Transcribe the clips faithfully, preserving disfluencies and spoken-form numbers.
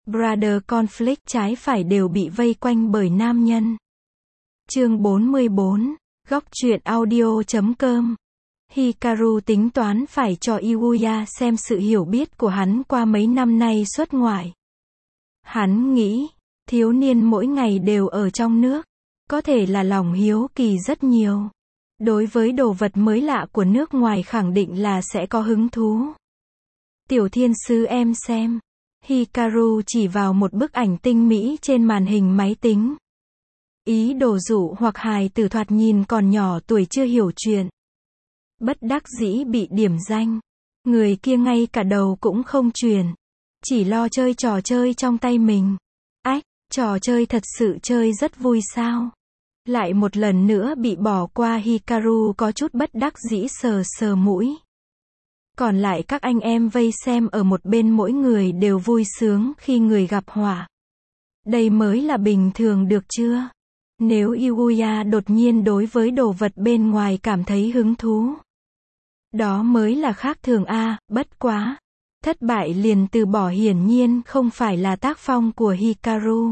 Brother conflict trái phải đều bị vây quanh bởi nam nhân. Chương bốn mươi bốn, góc truyện audio chấm com. Hikaru tính toán phải cho Iwuya xem sự hiểu biết của hắn qua mấy năm nay xuất ngoại. Hắn nghĩ, thiếu niên mỗi ngày đều ở trong nước, có thể là lòng hiếu kỳ rất nhiều. Đối với đồ vật mới lạ của nước ngoài khẳng định là sẽ có hứng thú. Tiểu thiên sứ em xem. Hikaru chỉ vào một bức ảnh tinh mỹ trên màn hình máy tính. Ý đồ dụ hoặc hài tử thoạt nhìn còn nhỏ tuổi chưa hiểu chuyện. Bất đắc dĩ bị điểm danh. Người kia ngay cả đầu cũng không chuyển. Chỉ lo chơi trò chơi trong tay mình. Ách, trò chơi thật sự chơi rất vui sao? Lại một lần nữa bị bỏ qua. Hikaru có chút bất đắc dĩ sờ sờ mũi. Còn lại các anh em vây xem ở một bên mỗi người đều vui sướng khi người gặp họa. Đây mới là bình thường được chưa? Nếu Iwuya đột nhiên đối với đồ vật bên ngoài cảm thấy hứng thú, đó mới là khác thường a, à, bất quá. Thất bại liền từ bỏ hiển nhiên không phải là tác phong của Hikaru.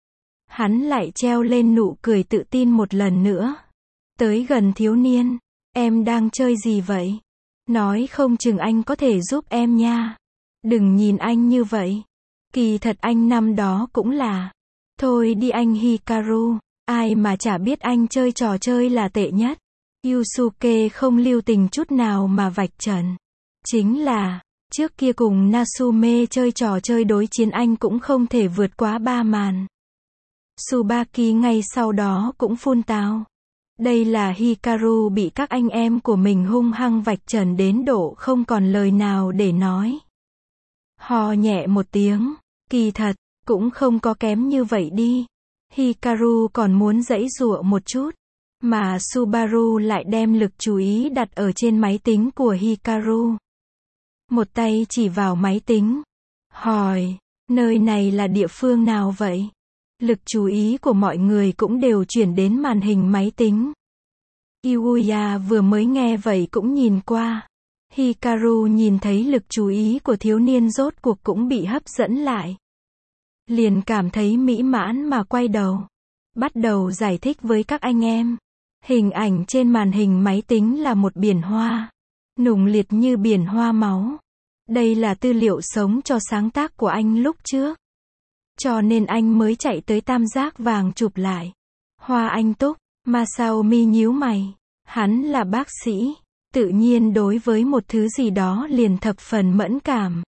Hắn lại treo lên nụ cười tự tin một lần nữa. Tới gần thiếu niên, em đang chơi gì vậy? Nói không chừng anh có thể giúp em nha. Đừng nhìn anh như vậy. Kỳ thật anh năm đó cũng là. Thôi đi anh Hikaru, ai mà chả biết anh chơi trò chơi là tệ nhất. Yusuke không lưu tình chút nào mà vạch trần. Chính là, trước kia cùng Natsume chơi trò chơi đối chiến anh cũng không thể vượt quá ba màn. Tsubaki ngay sau đó cũng phun tào. Đây là Hikaru bị các anh em của mình hung hăng vạch trần đến độ không còn lời nào để nói. Hò nhẹ một tiếng, kỳ thật, cũng không có kém như vậy đi. Hikaru còn muốn giãy giụa một chút, mà Subaru lại đem lực chú ý đặt ở trên máy tính của Hikaru. Một tay chỉ vào máy tính, hỏi, nơi này là địa phương nào vậy? Lực chú ý của mọi người cũng đều chuyển đến màn hình máy tính. Iwuya vừa mới nghe vậy cũng nhìn qua. Hikaru nhìn thấy lực chú ý của thiếu niên rốt cuộc cũng bị hấp dẫn lại. Liền cảm thấy mỹ mãn mà quay đầu. Bắt đầu giải thích với các anh em. Hình ảnh trên màn hình máy tính là một biển hoa. Nùng liệt như biển hoa máu. Đây là tư liệu sống cho sáng tác của anh lúc trước. Cho nên anh mới chạy tới tam giác vàng chụp lại. Hoa anh túc, Masaomi nhíu mày. Hắn là bác sĩ, tự nhiên đối với một thứ gì đó liền thập phần mẫn cảm.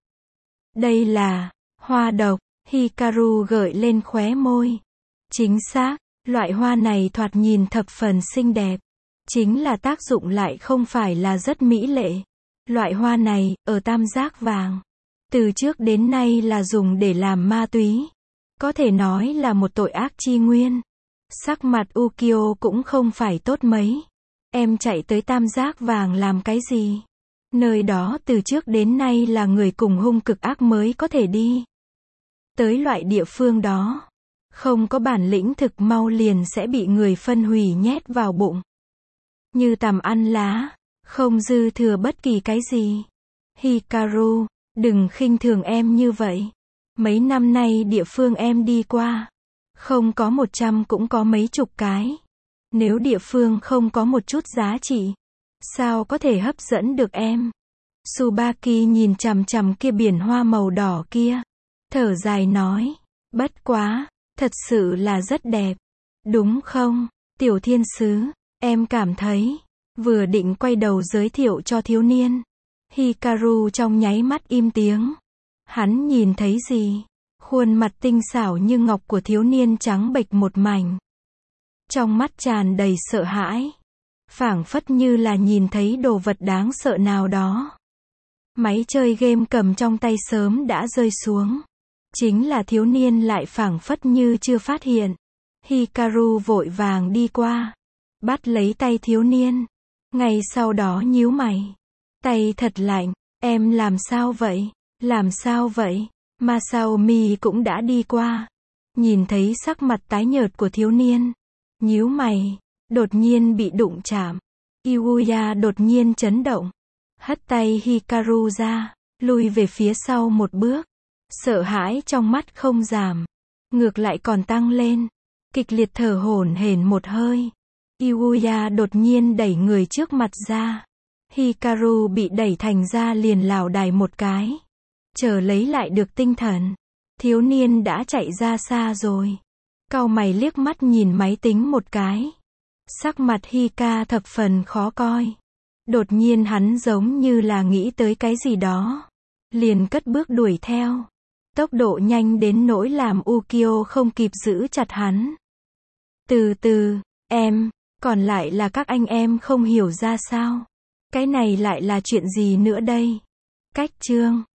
Đây là hoa độc, Hikaru gợi lên khóe môi. Chính xác, loại hoa này thoạt nhìn thập phần xinh đẹp. Chính là tác dụng lại không phải là rất mỹ lệ. Loại hoa này, ở tam giác vàng, từ trước đến nay là dùng để làm ma túy. Có thể nói là một tội ác chi nguyên. Sắc mặt Ukyo cũng không phải tốt mấy. Em chạy tới tam giác vàng làm cái gì? Nơi đó từ trước đến nay là người cùng hung cực ác mới có thể đi. Tới loại địa phương đó, không có bản lĩnh thực mau liền sẽ bị người phân hủy nhét vào bụng. Như tằm ăn lá, không dư thừa bất kỳ cái gì. Hikaru, đừng khinh thường em như vậy. Mấy năm nay địa phương em đi qua, không có một trăm cũng có mấy chục cái. Nếu địa phương không có một chút giá trị, sao có thể hấp dẫn được em? Tsubaki nhìn chằm chằm kia biển hoa màu đỏ kia, thở dài nói, bất quá, thật sự là rất đẹp. Đúng không, tiểu thiên sứ, em cảm thấy, vừa định quay đầu giới thiệu cho thiếu niên. Hikaru trong nháy mắt im tiếng. Hắn nhìn thấy gì? Khuôn mặt tinh xảo như ngọc của thiếu niên trắng bệch một mảnh. Trong mắt tràn đầy sợ hãi. Phảng phất như là nhìn thấy đồ vật đáng sợ nào đó. Máy chơi game cầm trong tay sớm đã rơi xuống. Chính là thiếu niên lại phảng phất như chưa phát hiện. Hikaru vội vàng đi qua. Bắt lấy tay thiếu niên. Ngay sau đó nhíu mày. Tay thật lạnh. Em làm sao vậy? Làm sao vậy? Masaomi cũng đã đi qua. Nhìn thấy sắc mặt tái nhợt của thiếu niên. Nhíu mày. Đột nhiên bị đụng chạm. Iwuya đột nhiên chấn động. Hất tay Hikaru ra. Lui về phía sau một bước. Sợ hãi trong mắt không giảm, ngược lại còn tăng lên. Kịch liệt thở hổn hển một hơi. Yuya đột nhiên đẩy người trước mặt ra. Hikaru bị đẩy thành ra liền lảo đảo một cái. Chờ lấy lại được tinh thần, thiếu niên đã chạy ra xa rồi. Cau mày liếc mắt nhìn máy tính một cái. Sắc mặt Hika thập phần khó coi. Đột nhiên hắn giống như là nghĩ tới cái gì đó. Liền cất bước đuổi theo. Tốc độ nhanh đến nỗi làm Ukyo không kịp giữ chặt hắn. Từ từ, em, còn lại là các anh em không hiểu ra sao. Cái này lại là chuyện gì nữa đây? Cách chương